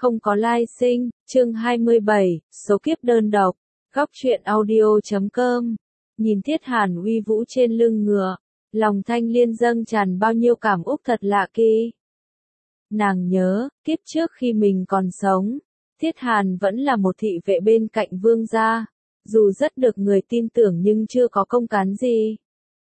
Không có lai sinh, chương 27, số kiếp đơn độc, góc truyện audio.com. Nhìn Thiết Hàn uy vũ trên lưng ngựa, lòng Thanh Liên dâng tràn bao nhiêu cảm úc thật lạ kỳ. Nàng nhớ, kiếp trước khi mình còn sống, Thiết Hàn vẫn là một thị vệ bên cạnh vương gia, dù rất được người tin tưởng nhưng chưa có công cán gì.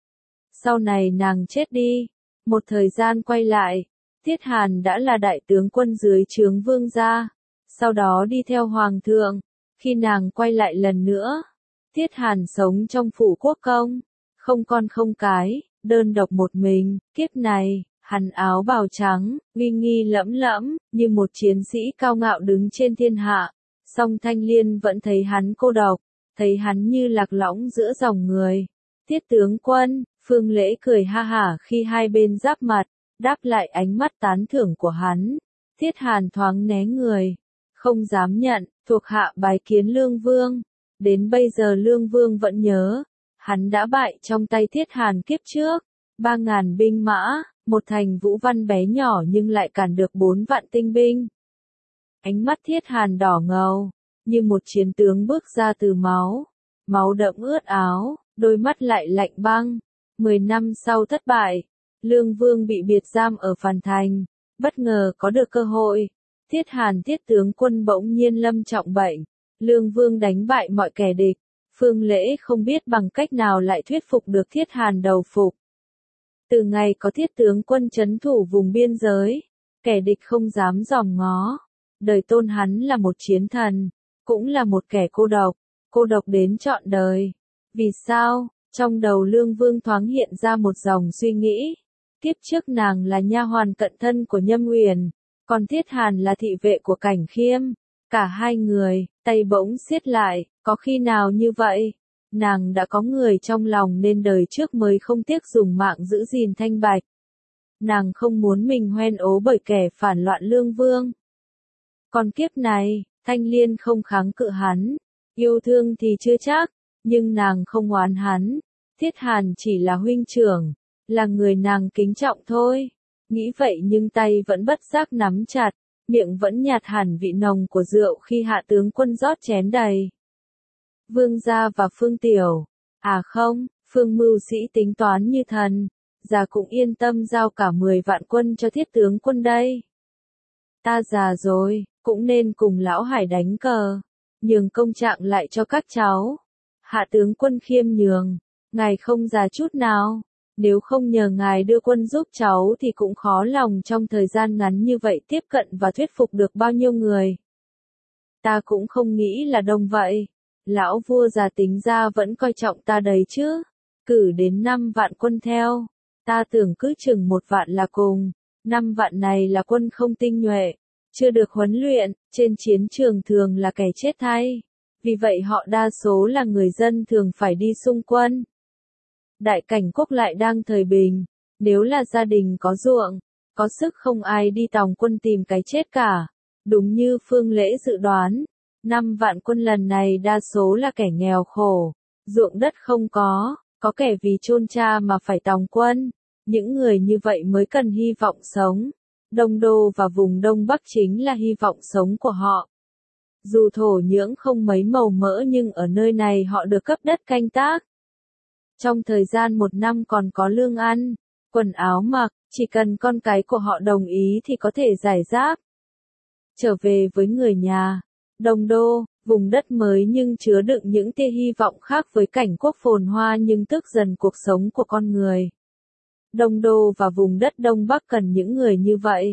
Sau này nàng chết đi, một thời gian quay lại, Thiết Hàn đã là đại tướng quân dưới trướng vương gia, sau đó đi theo hoàng thượng. Khi nàng quay lại lần nữa, Thiết Hàn sống trong phủ quốc công, không con không cái, đơn độc một mình. Kiếp này, hắn áo bào trắng, uy nghi lẫm lẫm, như một chiến sĩ cao ngạo đứng trên thiên hạ. Song Thanh Liên vẫn thấy hắn cô độc, thấy hắn như lạc lõng giữa dòng người. Thiết tướng quân, Phương Lễ cười ha hả khi hai bên giáp mặt, đáp lại ánh mắt tán thưởng của hắn. Thiết Hàn thoáng né người, không dám nhận, thuộc hạ bái kiến Lương Vương. Đến bây giờ Lương Vương vẫn nhớ, hắn đã bại trong tay Thiết Hàn kiếp trước. 3.000 binh mã, một thành Vũ Văn bé nhỏ nhưng lại cản được 4 vạn tinh binh. Ánh mắt Thiết Hàn đỏ ngầu, như một chiến tướng bước ra từ máu. Máu đẫm ướt áo, đôi mắt lại lạnh băng. 10 năm sau thất bại, Lương Vương bị biệt giam ở Phàn Thành, bất ngờ có được cơ hội. Thiết Hàn thiết tướng quân bỗng nhiên lâm trọng bệnh, Lương Vương đánh bại mọi kẻ địch. Phương Lễ không biết bằng cách nào lại thuyết phục được Thiết Hàn đầu phục. Từ ngày có thiết tướng quân trấn thủ vùng biên giới, kẻ địch không dám dòm ngó. Đời tôn hắn là một chiến thần, cũng là một kẻ cô độc đến trọn đời. Vì sao? Trong đầu Lương Vương thoáng hiện ra một dòng suy nghĩ. Kiếp trước nàng là nha hoàn cận thân của Nhâm Uyển, còn Thiết Hàn là thị vệ của Cảnh Khiêm. Cả hai người, tay bỗng siết lại, có khi nào như vậy? Nàng đã có người trong lòng nên đời trước mới không tiếc dùng mạng giữ gìn thanh bạch. Nàng không muốn mình hoen ố bởi kẻ phản loạn Lương Vương. Còn kiếp này, Thanh Liên không kháng cự hắn, yêu thương thì chưa chắc, nhưng nàng không oán hắn. Thiết Hàn chỉ là huynh trưởng, là người nàng kính trọng thôi. Nghĩ vậy nhưng tay vẫn bất giác nắm chặt, miệng vẫn nhạt hẳn vị nồng của rượu khi hạ tướng quân rót chén đầy. Vương gia và Phương Tiểu, à không, Phương Mưu Sĩ tính toán như thần, già cũng yên tâm giao cả 10 vạn quân cho thiết tướng quân đây. Ta già rồi, cũng nên cùng lão Hải đánh cờ, nhường công trạng lại cho các cháu. Hạ tướng quân khiêm nhường, ngài không già chút nào, nếu không nhờ ngài đưa quân giúp cháu thì cũng khó lòng trong thời gian ngắn như vậy tiếp cận và thuyết phục được bao nhiêu người. Ta cũng không nghĩ là đông vậy, lão vua già tính ra vẫn coi trọng ta đấy chứ, cử đến 5 vạn quân theo, ta tưởng cứ chừng 1 vạn là cùng, 5 vạn này là quân không tinh nhuệ, chưa được huấn luyện, trên chiến trường thường là kẻ chết thay. Vì vậy họ đa số là người dân thường phải đi xung quân. Đại Cảnh quốc lại đang thời bình, nếu là gia đình có ruộng, có sức không ai đi tòng quân tìm cái chết cả. Đúng như Phương Lễ dự đoán, 5 vạn quân lần này đa số là kẻ nghèo khổ, ruộng đất không có kẻ vì chôn cha mà phải tòng quân. Những người như vậy mới cần hy vọng sống. Đông Đô và vùng Đông Bắc chính là hy vọng sống của họ. Dù thổ nhưỡng không mấy màu mỡ nhưng ở nơi này họ được cấp đất canh tác. Trong thời gian 1 năm còn có lương ăn, quần áo mặc, chỉ cần con cái của họ đồng ý thì có thể giải giáp. Trở về với người nhà, Đông Đô, vùng đất mới nhưng chứa đựng những tia hy vọng khác với cảnh quốc phồn hoa nhưng tức dần cuộc sống của con người. Đông Đô và vùng đất Đông Bắc cần những người như vậy.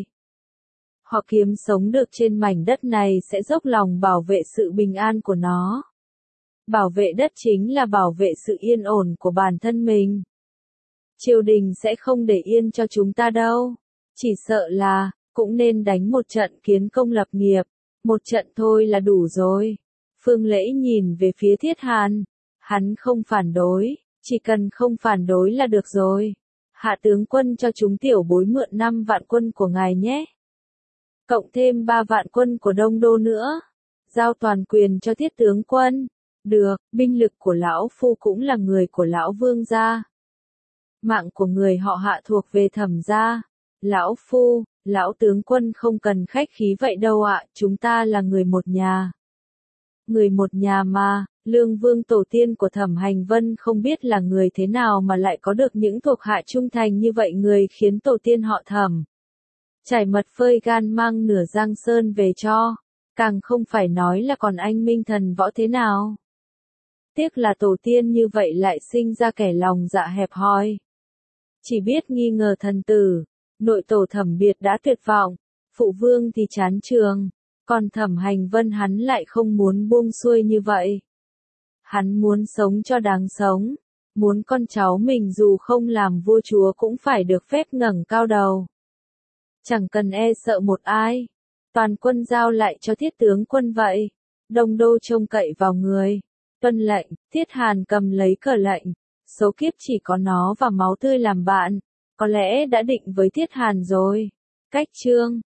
Họ kiếm sống được trên mảnh đất này sẽ dốc lòng bảo vệ sự bình an của nó. Bảo vệ đất chính là bảo vệ sự yên ổn của bản thân mình. Triều đình sẽ không để yên cho chúng ta đâu. Chỉ sợ là, cũng nên đánh một trận kiến công lập nghiệp. Một trận thôi là đủ rồi. Phương Lễ nhìn về phía Thiết Hàn. Hắn không phản đối, chỉ cần không phản đối là được rồi. Hạ tướng quân cho chúng tiểu bối mượn 5 vạn quân của ngài nhé. Cộng thêm 3 vạn quân của Đông Đô nữa. Giao toàn quyền cho thiết tướng quân. Được, binh lực của lão phu cũng là người của lão vương gia. Mạng của người họ Hạ thuộc về Thẩm gia. Lão phu, lão tướng quân không cần khách khí vậy đâu ạ, chúng ta là người một nhà. Người một nhà mà, Lương Vương tổ tiên của Thẩm Hành Vân không biết là người thế nào mà lại có được những thuộc hạ trung thành như vậy, người khiến tổ tiên họ Thẩm trải mật phơi gan mang nửa Giang Sơn về cho, càng không phải nói là còn anh minh thần võ thế nào. Tiếc là tổ tiên như vậy lại sinh ra kẻ lòng dạ hẹp hòi. Chỉ biết nghi ngờ thần tử, nội tổ Thẩm Biệt đã tuyệt vọng, phụ vương thì chán trường, còn Thẩm Hành Vân hắn lại không muốn buông xuôi như vậy. Hắn muốn sống cho đáng sống, muốn con cháu mình dù không làm vua chúa cũng phải được phép ngẩng cao đầu. Chẳng cần e sợ một ai, toàn quân giao lại cho Thiết tướng quân vậy. Đông Đô trông cậy vào người, tuân lệnh. Thiết Hàn cầm lấy cờ lệnh, số kiếp chỉ có nó và máu tươi làm bạn, có lẽ đã định với Thiết Hàn rồi. Cách chương